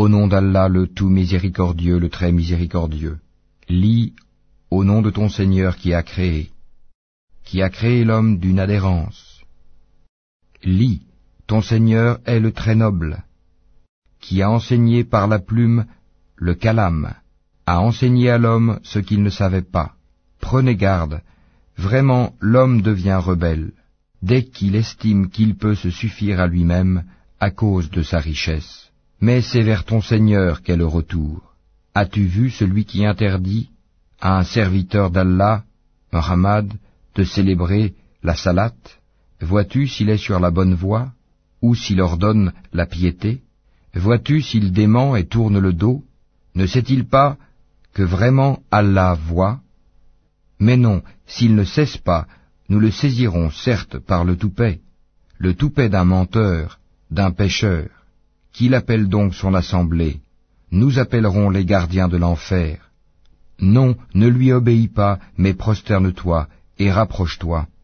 Au nom d'Allah, le tout miséricordieux, le très miséricordieux. Lis, au nom de ton Seigneur qui a créé l'homme d'une adhérence. Lis, ton Seigneur est le très noble, qui a enseigné par la plume le calame, a enseigné à l'homme ce qu'il ne savait pas. Prenez garde, vraiment l'homme devient rebelle, dès qu'il estime qu'il peut se suffire à lui-même à cause de sa richesse. Mais c'est vers ton Seigneur qu'est le retour. As-tu vu celui qui interdit à un serviteur d'Allah, Muhammad, de célébrer la salate? Vois-tu s'il est sur la bonne voie, ou s'il ordonne la piété? Vois-tu s'il dément et tourne le dos? Ne sait-il pas que vraiment Allah voit? Mais non, s'il ne cesse pas, nous le saisirons certes par le toupet d'un menteur, d'un pécheur. Qu'il appelle donc son assemblée? Nous appellerons les gardiens de l'enfer. Non, ne lui obéis pas, mais prosterne-toi et rapproche-toi.